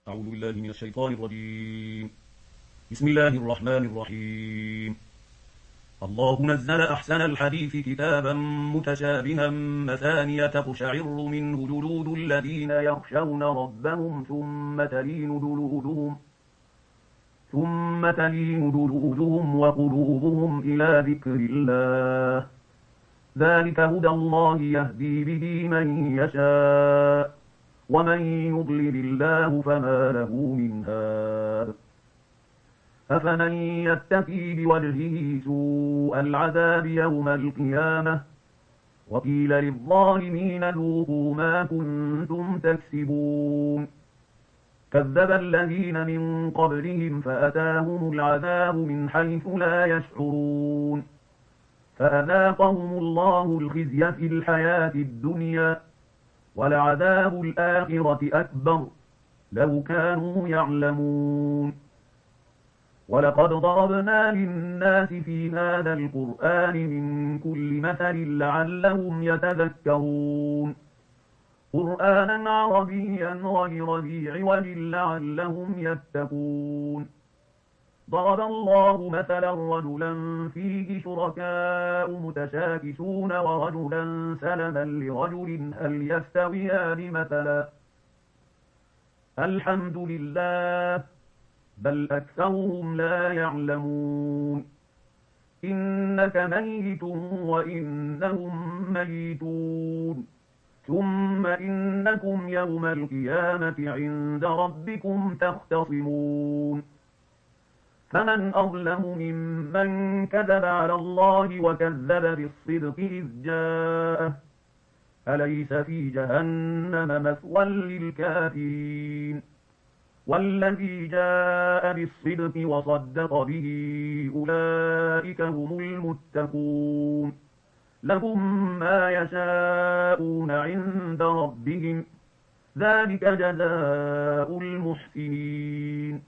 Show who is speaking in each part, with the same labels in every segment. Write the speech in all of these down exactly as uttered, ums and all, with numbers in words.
Speaker 1: أعوذ بالله من الشيطان الرجيم. بسم الله الرحمن الرحيم. الله نزل أحسن الحديث كتابا متشابها مثانية تقشعر منه جلود الذين يخشون ربهم ثم تلين جلودهم ثم تلين جلودهم وقلوبهم إلى ذكر الله. ذلك هدى الله يهدي به من يشاء ومن يضلل الله فما له من هاد. أفمن يتقي بوجهه سوء العذاب يوم القيامة وقيل للظالمين ذوقوا ما كنتم تكسبون. كذب الذين من قبلهم فأتاهم العذاب من حيث لا يشعرون فأذاقهم الله الخزي في الحياة الدنيا ولعذاب الآخرة أكبر لو كانوا يعلمون. ولقد ضربنا للناس في هذا القرآن من كل مثل لعلهم يتذكرون. قرآنا عربيا غير ذي عوج لعلهم يتقون. ضرب الله مثلا رجلا فيه شركاء متشاكسون ورجلا سلما لرجل هل يستويان مثلا الحمد لله بل أكثرهم لا يعلمون. إنك ميت وإنهم ميتون ثم إنكم يوم القيامة عند ربكم تختصمون. فمن أظلم ممن كذب على الله وكذب بالصدق إذ جاءه أليس في جهنم مثوى للكافرين. والذي جاء بالصدق وصدق به أولئك هم المتقون. لهم ما يشاءون عند ربهم ذلك جزاء المحسنين.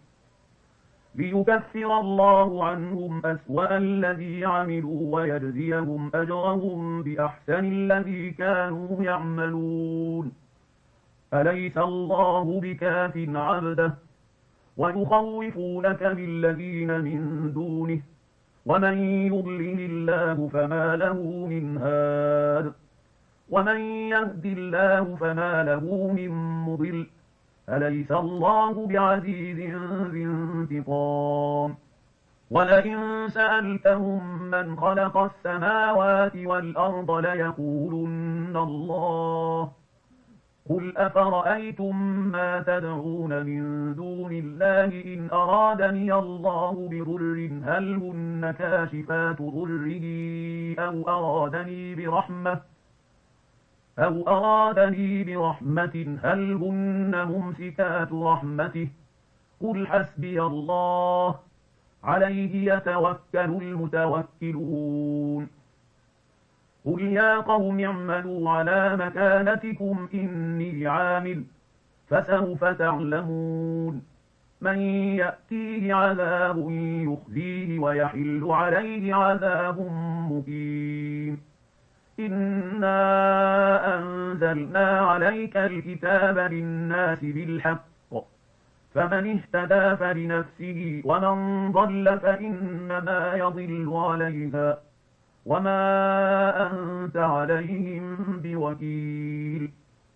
Speaker 1: ليكفر الله عنهم أسوأ الذي عملوا ويجزيهم أجرهم بأحسن الذي كانوا يعملون. أليس الله بكاف عبده ويخوفونك بالذين من دونه ومن يضلل الله فما له من هاد ومن يهد الله فما له من مضل. أليس الله بعزيز ذي انتقام. ولئن سألتهم من خلق السماوات والأرض ليقولن الله. قل أفرأيتم ما تدعون من دون الله إن أرادني الله بضر هل هن كاشفات ضره أو أرادني برحمة أو أرادني برحمة هل هن ممسكات رحمته. قل حسبي الله عليه يتوكل المتوكلون. قل يا قوم اعملوا على مكانتكم إني عامل فسوف تعلمون من يأتيه عذاب يخزيه ويحل عليه عذاب مقيم. إنا أنزلنا عليك الكتاب للناس بالحق فمن اهتدى فلنفسه ومن ضل فإنما يضل عليها وما أنت عليهم بوكيل.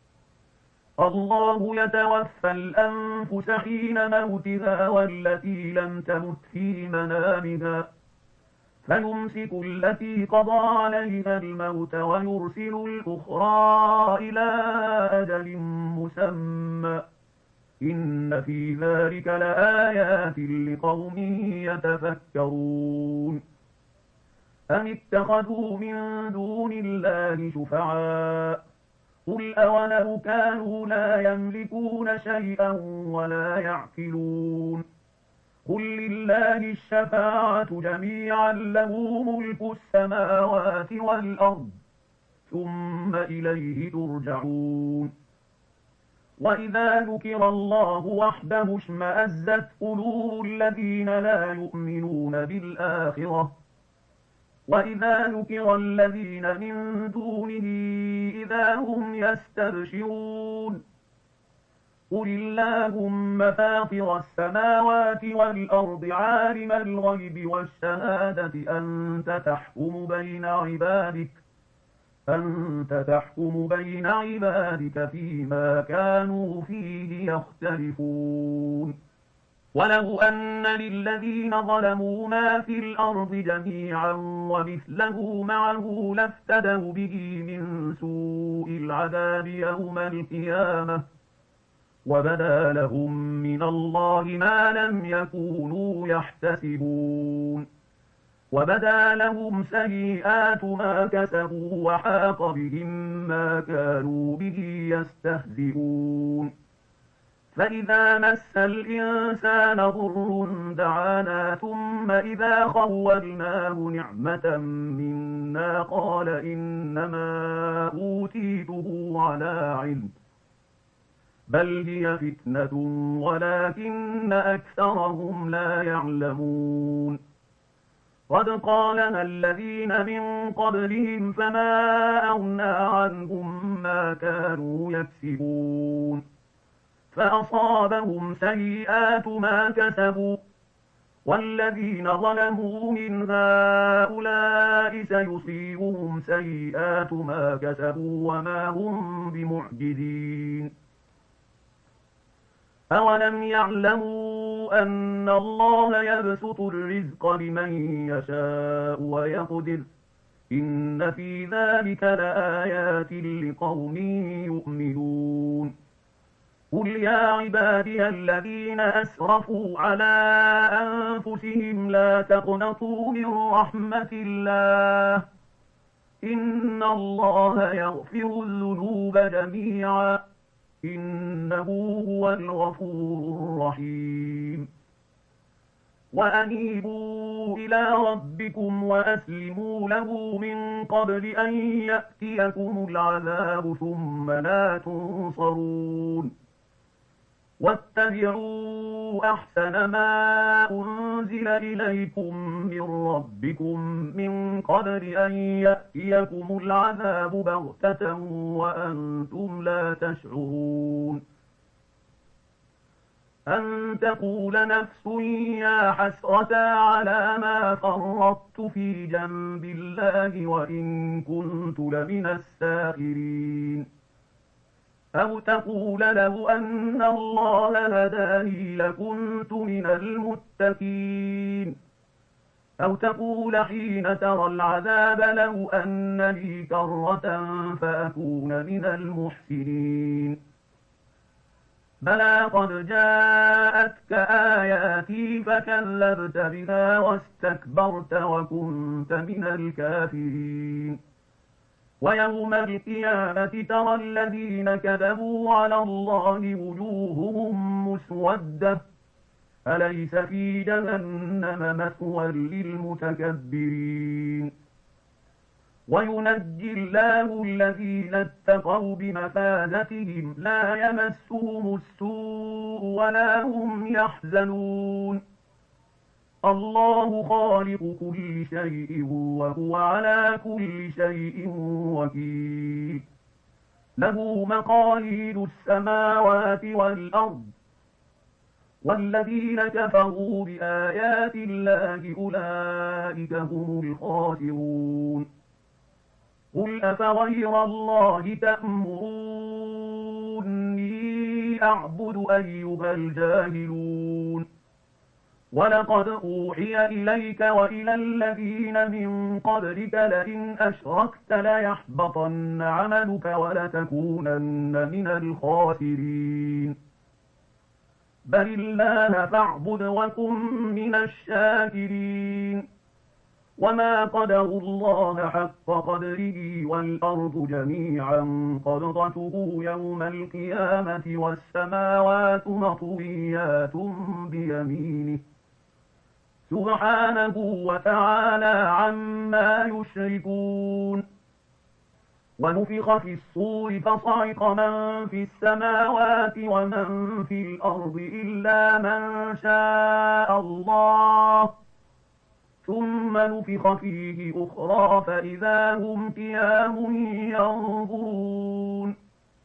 Speaker 1: الله يتوفى الأنفس حين موتها والتي لم تمت في منامها فيمسك التي قضى عليها الموت ويرسل الأخرى إلى أجل مسمى إن في ذلك لآيات لقوم يتفكرون. أم اتخذوا من دون الله شفعاء قل أولو كانوا لا يملكون شيئا ولا يعقلون. قل لله الشفاعة جميعا له ملك السماوات والأرض ثم إليه ترجعون. وإذا ذكر الله وحده اشمأزت قلوب الذين لا يؤمنون بالآخرة وإذا ذكر الذين من دونه إذا هم يستبشرون. قل اللهم فاطر السماوات والأرض عالم الغيب والشهادة أنت تحكم بين عبادك أنت تحكم بين عبادك فيما كانوا فيه يختلفون ولو أن للذين ظلموا ما في الأرض جميعا ومثله معه لافتدوا به من سوء العذاب يوم القيامة وبدا لهم من الله ما لم يكونوا يحتسبون وبدا لهم سيئات ما كسبوا وحاق بهم ما كانوا به يستهزئون فإذا مس الإنسان ضر دعانا ثم إذا خولناه نعمة منا قال إنما أوتيته على علم بل هي فتنة ولكن أكثرهم لا يعلمون قد قالها الذين من قبلهم فما أغنى عنهم ما كانوا يكسبون فأصابهم سيئات ما كسبوا والذين ظلموا من هؤلاء سيصيبهم سيئات ما كسبوا وما هم بمعجزين أولم يعلموا أن الله يبسط الرزق لمن يشاء ويقدر إن في ذلك لآيات لقوم يؤمنون قل يا عبادي الذين أسرفوا على أنفسهم لا تقنطوا من رحمة الله إن الله يغفر الذنوب جميعا إنه هو الغفور الرحيم وأنيبوا إلى ربكم وأسلموا له من قبل أن يأتيكم العذاب ثم لا تنصرون واتبعوا أحسن ما أنزل إليكم من ربكم من قبل أن يأتيكم العذاب بغتة وأنتم لا تشعرون أن تقول نفس يا حسرة على ما فرطت في جنب الله وإن كنت لمن الساخرين أو تقول لو أن الله هداني لكنت من المتقين أو تقول حين ترى العذاب لو أن لي كرة فأكون من المحسنين بلى قد جاءتك آياتي فكذبت بها واستكبرت وكنت من الكافرين ويوم القيامة ترى الذين كذبوا على الله وجوههم مسودة أليس في جهنم مثوى للمتكبرين وينجي الله الذين اتقوا بمفازتهم لا يمسهم السوء ولا هم يحزنون الله خالق كل شيء وهو على كل شيء وكيل له مقاليد السماوات والأرض والذين كفروا بآيات الله أولئك هم الخاسرون قل أفغير الله تأمروني أعبد أيها الجاهلون ولقد أوحي إليك وإلى الذين من قبلك لئن أشركت ليحبطن عملك ولتكونن من الخاسرين بل الله فاعبد وكن من الشاكرين وما قدروا الله حق قدره والأرض جميعا قبضته يوم القيامة والسماوات مطويات بيمينه سبحانه وتعالى عما يشركون ونفخ في الصور فصعق من في السماوات ومن في الأرض إلا من شاء الله ثم نفخ فيه أخرى فإذا هم قيام ينظرون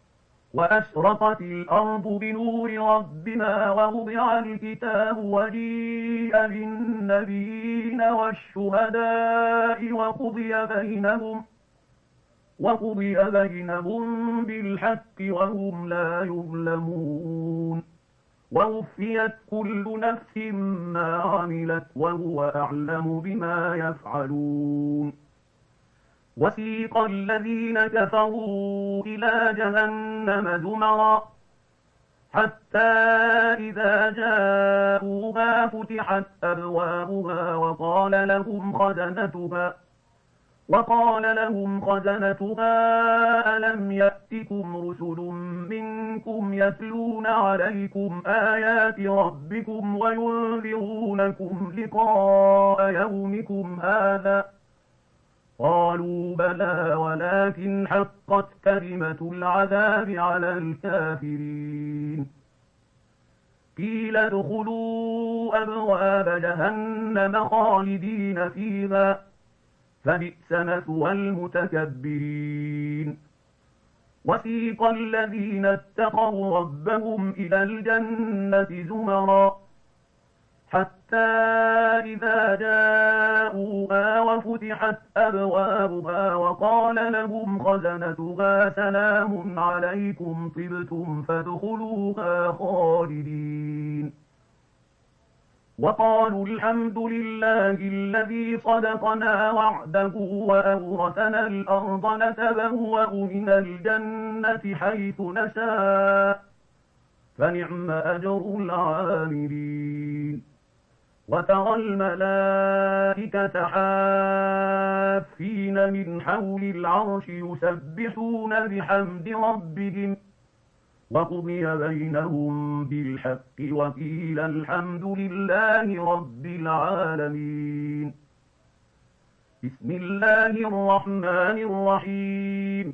Speaker 1: وأشرقت الأرض بنور ربها ووضع الكتاب وجيء بالنبيين والشهداء وقضي بينهم وقضي بينهم بالحق وهم لا يظلمون ووفيت كل نفس ما عملت وهو أعلم بما يفعلون وسيق الذين كفروا إلى جهنم زمرا حتى إذا جاءوها فتحت أبوابها وقال لهم خزنتها وقال لهم خزنتها ألم يأتكم رسل منكم يتلون عليكم آيات ربكم وينذرونكم لقاء يومكم هذا قالوا بلى ولكن حقت كلمة العذاب على الكافرين قيل ادخلوا أبواب جهنم خالدين فيها فبئس مثوى المتكبرين وسيق الذين اتقوا ربهم إلى الجنة زمرا حتى إذا جاءوها وفتحت أبوابها وقال لهم خزنتها سلام عليكم طبتم فادخلوها خالدين وقالوا الحمد لله الذي صدقنا وعده وأورثنا الأرض نتبوأ من الجنة حيث نشاء فنعم أجر العاملين وترى الملائكة حافين من حول العرش يسبحون بحمد ربهم وقضي بينهم بالحق وقيل الحمد لله رب العالمين بسم الله الرحمن الرحيم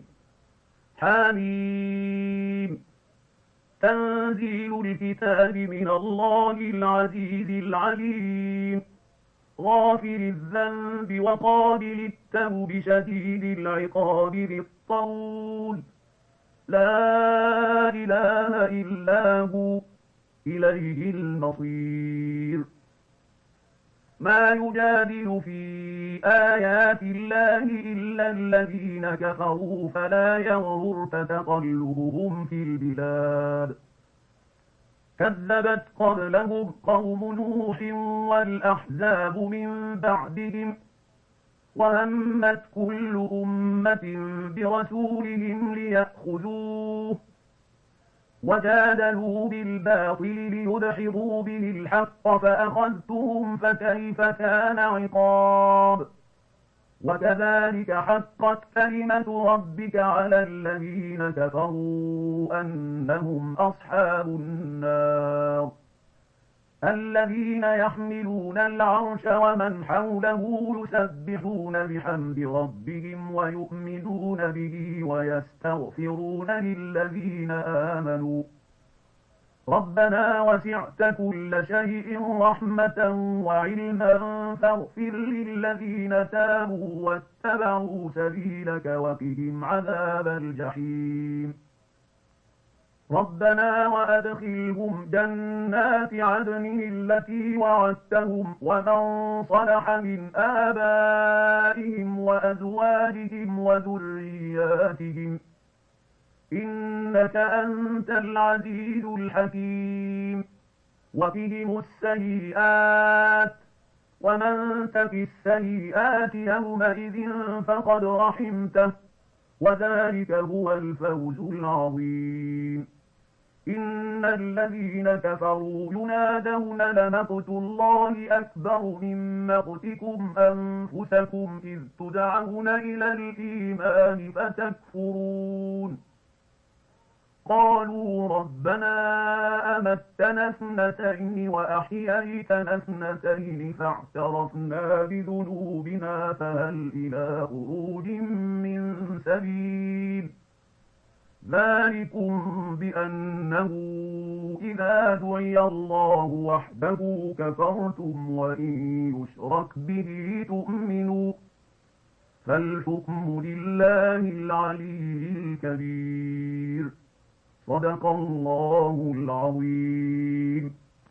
Speaker 1: حميم تنزيل الكتاب من الله العزيز العليم غافر الذنب وقابل التوب شديد العقاب ذي الطول لا إله إلا هو إليه المصير ما يجادل في آيات الله إلا الذين كفروا فلا يغررك تقلبهم في البلاد كذبت قبلهم قوم نوح والأحزاب من بعدهم وهمت كل أمة برسولهم ليأخذوه وجادلوا بالباطل ليدحضوا به الحق فأخذتهم فكيف كان عقاب وكذلك حقت كلمة ربك على الذين كفروا أنهم أصحاب النار الذين يحملون العرش ومن حوله يسبحون بحمد ربهم ويؤمنون به ويستغفرون للذين آمنوا ربنا وسعت كل شيء رحمة وعلما فاغفر للذين تابوا واتبعوا سبيلك وقهم عذاب الجحيم ربنا وأدخلهم جنات عدن التي وعدتهم ومن صلح من آبائهم وأزواجهم وذرياتهم إنك أنت العزيز الحكيم وقهم السيئات ومن تك السيئات يومئذ فقد رحمته وذلك هو الفوز العظيم إن الذين كفروا ينادون لمقت الله أكبر من مقتكم أنفسكم إذ تدعون إلى الإيمان فتكفرون قالوا ربنا أمتنا اثنتين وأحييتنا اثنتين فاعترفنا بذنوبنا فهل إلى خروج من سبيل ذلكم بأنه إذا دعي الله وحده كفرتم وإن يشرك به تؤمنوا فالحكم لله العلي الكبير صدق الله العظيم.